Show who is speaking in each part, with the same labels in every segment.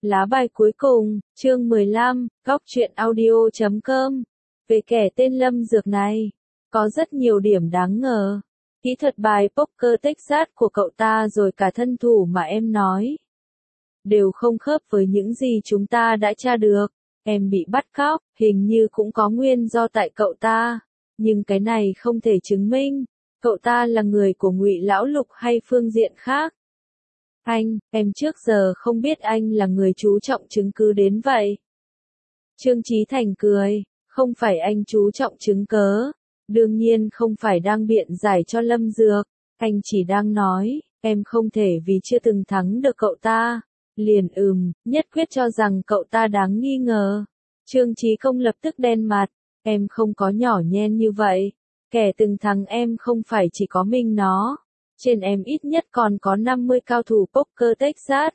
Speaker 1: Lá bài cuối cùng, chương 15, góc truyện audio.com. Về kẻ tên Lâm Dược này, có rất nhiều điểm đáng ngờ. Kỹ thuật bài poker Texas của cậu ta rồi cả thân thủ mà em nói, đều không khớp với những gì chúng ta đã tra được. Em bị bắt cóc, hình như cũng có nguyên do tại cậu ta, nhưng cái này không thể chứng minh cậu ta là người của Ngụy Lão Lục hay phương diện khác. Em trước giờ không biết anh là người chú trọng chứng cứ đến vậy. Trương Chí Thành cười, không phải anh chú trọng chứng cớ, đương nhiên không phải đang biện giải cho Lâm Dược, anh chỉ đang nói, em không thể vì chưa từng thắng được cậu ta, liền nhất quyết cho rằng cậu ta đáng nghi ngờ. Trương Chí Công lập tức đen mặt, em không có nhỏ nhen như vậy, kẻ từng thắng em không phải chỉ có mình nó. Trên em ít nhất còn có 50 cao thủ poker Texas.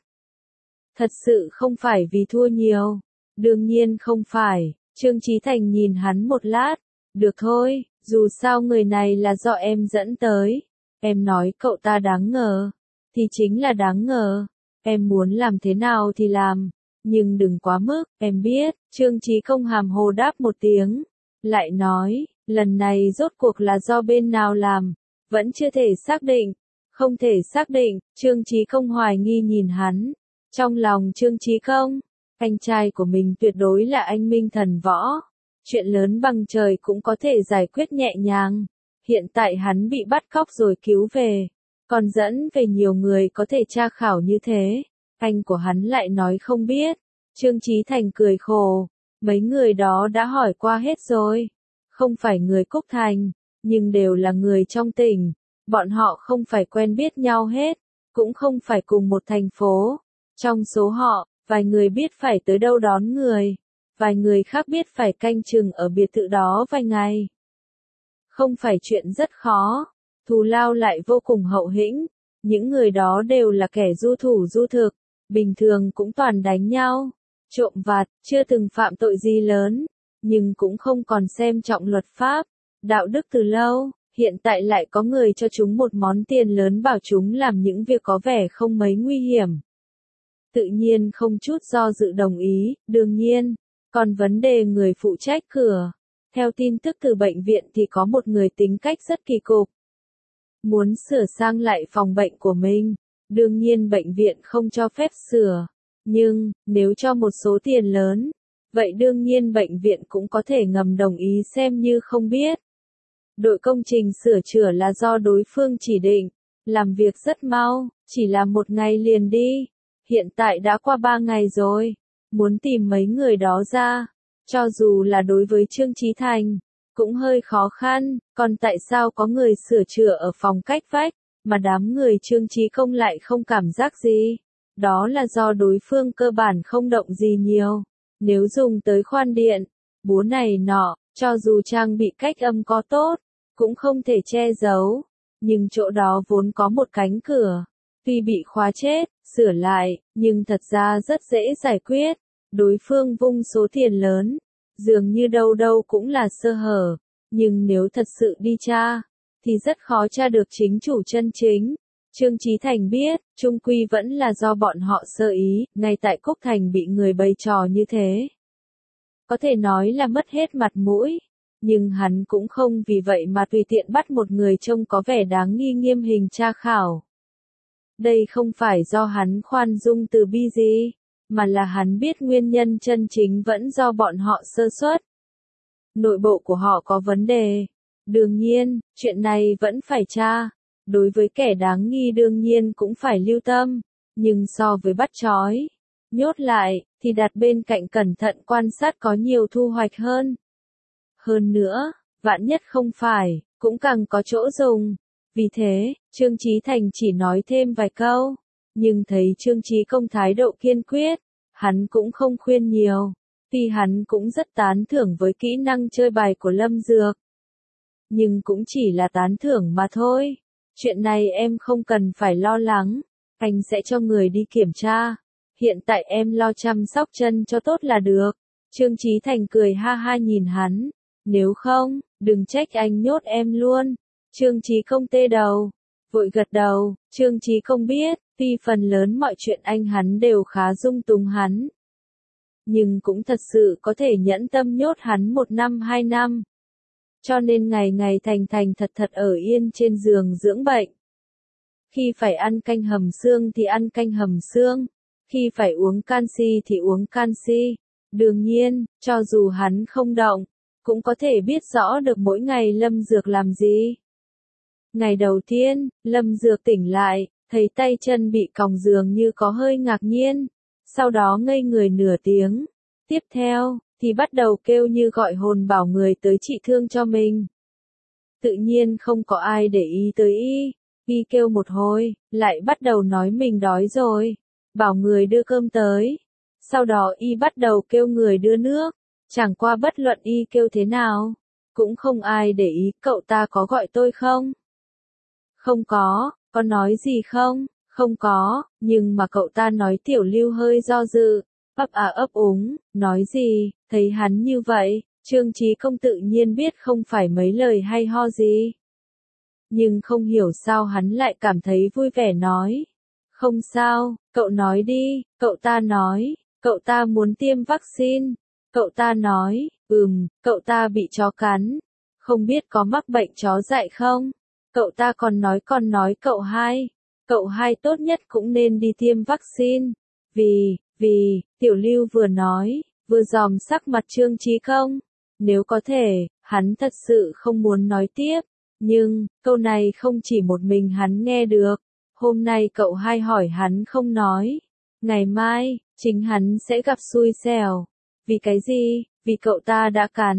Speaker 1: Thật sự không phải vì thua nhiều. Đương nhiên không phải. Trương Chí Thành nhìn hắn một lát. Được thôi, dù sao người này là do em dẫn tới. Em nói cậu ta đáng ngờ, thì chính là đáng ngờ. Em muốn làm thế nào thì làm, nhưng đừng quá mức, em biết. Trương Chí Công hàm hồ đáp một tiếng. Lại nói, lần này rốt cuộc là do bên nào làm? Vẫn chưa thể xác định, không thể xác định. Trương Chí Công hoài nghi nhìn hắn. Trong lòng Trương Chí Công, anh trai của mình tuyệt đối là anh minh thần võ. Chuyện lớn bằng trời cũng có thể giải quyết nhẹ nhàng. Hiện tại hắn bị bắt cóc rồi cứu về, còn dẫn về nhiều người có thể tra khảo như thế. Anh của hắn lại nói không biết. Trương Chí Thành cười khổ. Mấy người đó đã hỏi qua hết rồi. Không phải người Cúc Thành, nhưng đều là người trong tỉnh. Bọn họ không phải quen biết nhau hết, cũng không phải cùng một thành phố. Trong số họ, vài người biết phải tới đâu đón người, vài người khác biết phải canh chừng ở biệt thự đó vài ngày. Không phải chuyện rất khó, thù lao lại vô cùng hậu hĩnh. Những người đó đều là kẻ du thủ du thực, bình thường cũng toàn đánh nhau, trộm vặt, chưa từng phạm tội gì lớn, nhưng cũng không còn xem trọng luật pháp, đạo đức từ lâu. Hiện tại lại có người cho chúng một món tiền lớn bảo chúng làm những việc có vẻ không mấy nguy hiểm. Tự nhiên không chút do dự đồng ý. Đương nhiên, còn vấn đề người phụ trách cửa. Theo tin tức từ bệnh viện thì có một người tính cách rất kỳ cục, muốn sửa sang lại phòng bệnh của mình. Đương nhiên bệnh viện không cho phép sửa, nhưng nếu cho một số tiền lớn, vậy đương nhiên bệnh viện cũng có thể ngầm đồng ý xem như không biết. Đội công trình sửa chữa là do đối phương chỉ định, làm việc rất mau, chỉ là một ngày liền đi. Hiện tại đã qua 3 ngày rồi, muốn tìm mấy người đó ra, cho dù là đối với Trương Chí Thành, cũng hơi khó khăn. Còn tại sao có người sửa chữa ở phòng cách vách, mà đám người Trương Chí Công lại không cảm giác gì? Đó là do đối phương cơ bản không động gì nhiều. Nếu dùng tới khoan điện, búa này nọ, cho dù trang bị cách âm có tốt, cũng không thể che giấu. Nhưng chỗ đó vốn có một cánh cửa, tuy bị khóa chết, sửa lại, nhưng thật ra rất dễ giải quyết. Đối phương vung số tiền lớn, dường như đâu đâu cũng là sơ hở, nhưng nếu thật sự đi tra, thì rất khó tra được chính chủ chân chính. Trương Chí Thành biết, chung quy vẫn là do bọn họ sơ ý, ngay tại Cúc Thành bị người bày trò như thế. Có thể nói là mất hết mặt mũi, nhưng hắn cũng không vì vậy mà tùy tiện bắt một người trông có vẻ đáng nghi nghiêm hình tra khảo. Đây không phải do hắn khoan dung từ bi gì, mà là hắn biết nguyên nhân chân chính vẫn do bọn họ sơ suất. Nội bộ của họ có vấn đề. Đương nhiên, chuyện này vẫn phải tra. Đối với kẻ đáng nghi đương nhiên cũng phải lưu tâm. Nhưng so với bắt trói, nhốt lại, thì đặt bên cạnh cẩn thận quan sát có nhiều thu hoạch hơn. Hơn nữa, vạn nhất không phải, cũng càng có chỗ dùng. Vì thế, Trương Chí Thành chỉ nói thêm vài câu. Nhưng thấy Trương Chí Công thái độ kiên quyết, hắn cũng không khuyên nhiều. Tuy hắn cũng rất tán thưởng với kỹ năng chơi bài của Lâm Dược, nhưng cũng chỉ là tán thưởng mà thôi. Chuyện này em không cần phải lo lắng, anh sẽ cho người đi kiểm tra. Hiện tại em lo chăm sóc chân cho tốt là được. Trương Chí Thành cười ha ha nhìn hắn. Nếu không, đừng trách anh nhốt em luôn. Trương Chí Công tê đầu. vội gật đầu, Trương Chí Công biết, tuy phần lớn mọi chuyện anh hắn đều khá dung túng hắn. Nhưng cũng thật sự có thể nhẫn tâm nhốt hắn 1 năm 2 năm. Cho nên ngày ngày thành thành thật thật ở yên trên giường dưỡng bệnh. Khi phải ăn canh hầm xương thì ăn canh hầm xương, khi phải uống canxi thì uống canxi. Đương nhiên, cho dù hắn không động, cũng có thể biết rõ được mỗi ngày Lâm Dược làm gì. Ngày đầu tiên, Lâm Dược tỉnh lại, thấy tay chân bị còng giường như có hơi ngạc nhiên, sau đó ngây người nửa tiếng. Tiếp theo, thì bắt đầu kêu như gọi hồn bảo người tới trị thương cho mình. Tự nhiên không có ai để ý tới y kêu một hồi, lại bắt đầu nói mình đói rồi, bảo người đưa cơm tới. Sau đó y bắt đầu kêu người đưa nước, chẳng qua bất luận y kêu thế nào, cũng không ai để ý. Cậu ta có gọi tôi không? Không có nói gì không? Không có, nhưng mà cậu ta nói. Tiểu Lưu hơi do dự, ấp úng, nói gì? Thấy hắn như vậy, Trương Chí Công tự nhiên biết không phải mấy lời hay ho gì. Nhưng không hiểu sao hắn lại cảm thấy vui vẻ nói. Không sao, cậu nói đi. Cậu ta nói, cậu ta muốn tiêm vaccine. Cậu ta nói, cậu ta bị chó cắn. Không biết có mắc bệnh chó dại không? Cậu ta còn nói cậu hai tốt nhất cũng nên đi tiêm vaccine. Vì, Tiểu Lưu vừa nói, vừa dòm sắc mặt Trương Chí Công. Nếu có thể, hắn thật sự không muốn nói tiếp. Nhưng, câu này không chỉ một mình hắn nghe được. Hôm nay cậu hai hỏi hắn không nói. Ngày mai, chính hắn sẽ gặp xui xẻo. Vì cái gì? Vì cậu ta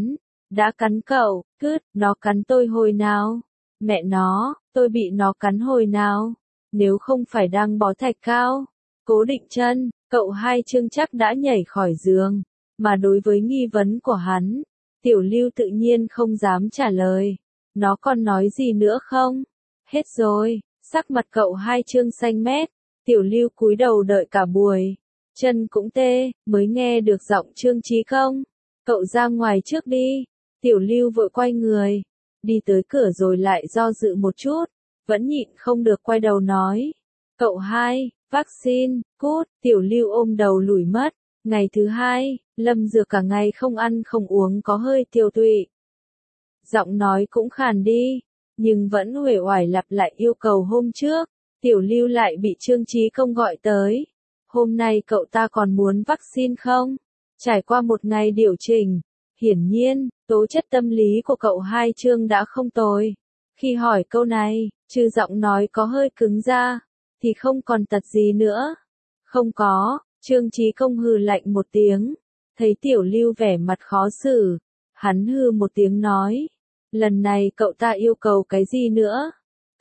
Speaker 1: đã cắn cậu. Nó cắn tôi hồi nào? Mẹ nó, tôi bị nó cắn hồi nào? Nếu không phải đang bó thạch cao, cố định chân, cậu hai Trương chắc đã nhảy khỏi giường. Mà đối với nghi vấn của hắn, Tiểu Lưu tự nhiên không dám trả lời. Nó còn nói gì nữa không? Hết rồi. Sắc mặt cậu hai Trương xanh mét. Tiểu Lưu cúi đầu đợi cả buổi, chân cũng tê, mới nghe được giọng Trương Chí Công. Cậu ra ngoài trước đi. Tiểu Lưu vội quay người, đi tới cửa rồi lại do dự một chút, vẫn nhịn không được quay đầu nói. Cậu hai, vaccine, cút. Tiểu Lưu ôm đầu lủi mất. Ngày thứ hai, Lâm Dược cả ngày không ăn không uống có hơi tiêu tụy. Giọng nói cũng khàn đi, nhưng vẫn uể oải lặp lại yêu cầu hôm trước. Tiểu Lưu lại bị Trương Chí Công gọi tới. Hôm nay cậu ta còn muốn vaccine không? Trải qua một ngày điều chỉnh, hiển nhiên, tố chất tâm lý của cậu hai Trương đã không tồi. Khi hỏi câu này, trừ giọng nói có hơi cứng ra, thì không còn tật gì nữa. Không có. Trương Chí Công hừ lạnh một tiếng. Thấy Tiểu Lưu vẻ mặt khó xử, hắn hừ một tiếng nói. Lần này cậu ta yêu cầu cái gì nữa?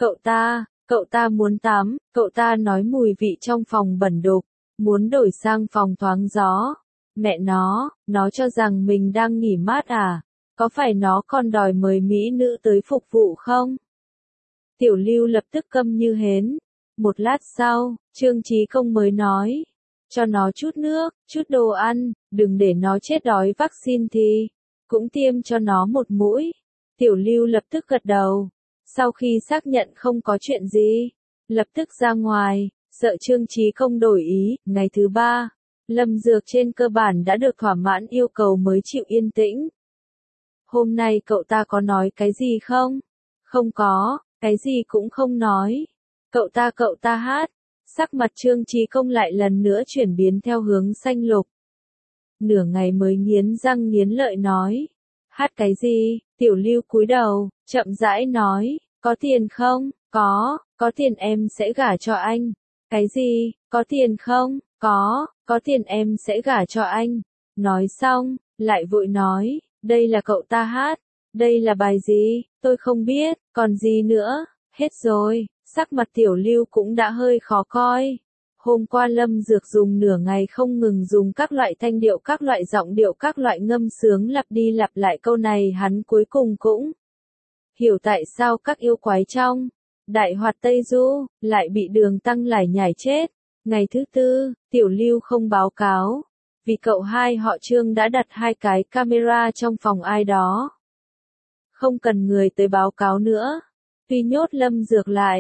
Speaker 1: Cậu ta muốn tắm. Cậu ta nói mùi vị trong phòng bẩn đục, muốn đổi sang phòng thoáng gió. Mẹ nó cho rằng mình đang nghỉ mát à? Có phải nó còn đòi mời mỹ nữ tới phục vụ không? Tiểu Lưu lập tức câm như hến. Một lát sau, Trương Chí Công mới nói. Cho nó chút nước, chút đồ ăn, đừng để nó chết đói. Vaccine thì cũng tiêm cho nó một mũi. Tiểu Lưu lập tức gật đầu. Sau khi xác nhận không có chuyện gì, lập tức ra ngoài, sợ Trương Chí Công đổi ý. Ngày thứ 3, Lâm Dược trên cơ bản đã được thỏa mãn yêu cầu mới chịu yên tĩnh. Hôm nay cậu ta có nói cái gì không? Không có, cái gì cũng không nói. Cậu ta hát. Sắc mặt Trương Chí Công lại lần nữa chuyển biến theo hướng xanh lục. Nửa ngày mới nghiến răng nghiến lợi nói. Hát cái gì? Tiểu Lưu cúi đầu, chậm rãi nói. Có tiền không? Có tiền em sẽ gả cho anh. Cái gì? Có tiền không? Có tiền em sẽ gả cho anh. Nói xong, lại vội nói. Đây là cậu ta hát. Đây là bài gì? Tôi không biết. Còn gì nữa? Hết rồi. Sắc mặt Tiểu Lưu cũng đã hơi khó coi. Hôm qua Lâm Dược dùng nửa ngày không ngừng dùng các loại thanh điệu, các loại giọng điệu, các loại ngâm sướng lặp đi lặp lại câu này. Hắn cuối cùng cũng hiểu tại sao các yêu quái trong Đại Hoạt Tây Du lại bị Đường Tăng lải nhải chết. Ngày thứ 4, Tiểu Lưu không báo cáo, vì cậu hai họ Trương đã đặt 2 cái camera trong phòng ai đó. Không cần người tới báo cáo nữa. Tuy nhốt Lâm Dược lại,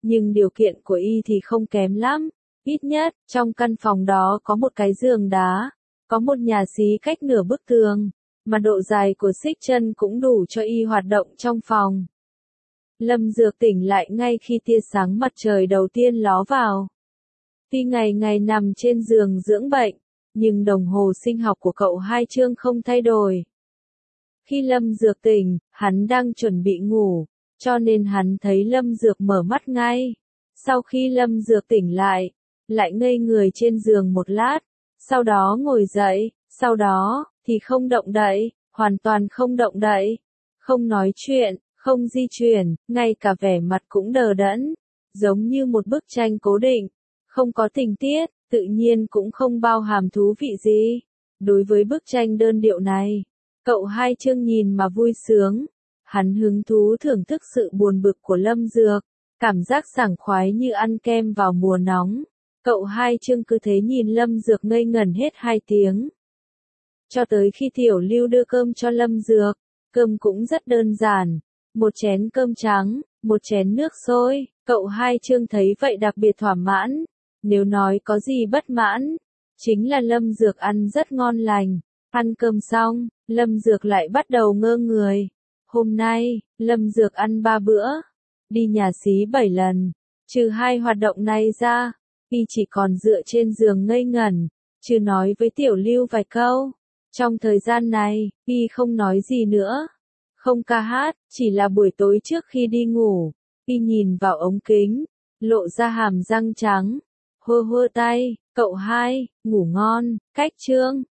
Speaker 1: nhưng điều kiện của y thì không kém lắm. Ít nhất, trong căn phòng đó có một cái giường đá, có một nhà xí cách nửa bức tường, mà độ dài của xích chân cũng đủ cho y hoạt động trong phòng. Lâm Dược tỉnh lại ngay khi tia sáng mặt trời đầu tiên ló vào. Tuy ngày ngày nằm trên giường dưỡng bệnh, nhưng đồng hồ sinh học của cậu Hai Chương không thay đổi. Khi Lâm Dược tỉnh, hắn đang chuẩn bị ngủ, cho nên hắn thấy Lâm Dược mở mắt ngay. Sau khi Lâm Dược tỉnh lại ngây người trên giường một lát, sau đó ngồi dậy, sau đó thì không động đậy, hoàn toàn không động đậy, không nói chuyện, không di chuyển, ngay cả vẻ mặt cũng đờ đẫn, giống như một bức tranh cố định, không có tình tiết, tự nhiên cũng không bao hàm thú vị gì. Đối với bức tranh đơn điệu này, cậu Hai Chương nhìn mà vui sướng, hắn hứng thú thưởng thức sự buồn bực của Lâm Dược, cảm giác sảng khoái như ăn kem vào mùa nóng. Cậu Hai Chương cứ thế nhìn Lâm Dược ngây ngẩn hết 2 tiếng. Cho tới khi Tiểu Lưu đưa cơm cho Lâm Dược, cơm cũng rất đơn giản, một chén cơm trắng, một chén nước sôi, cậu Hai Chương thấy vậy đặc biệt thỏa mãn. Nếu nói có gì bất mãn, chính là Lâm Dược ăn rất ngon lành. Ăn cơm xong, Lâm Dược lại bắt đầu ngơ người. Hôm nay, Lâm Dược ăn 3 bữa, đi nhà xí 7 lần, trừ 2 hoạt động này ra, y chỉ còn dựa trên giường ngây ngẩn, chứ nói với Tiểu Lưu vài câu. Trong thời gian này, y không nói gì nữa, không ca hát, chỉ là buổi tối trước khi đi ngủ, y nhìn vào ống kính, lộ ra hàm răng trắng, hơ hơ tay, cậu Hai, ngủ ngon, cách Chương.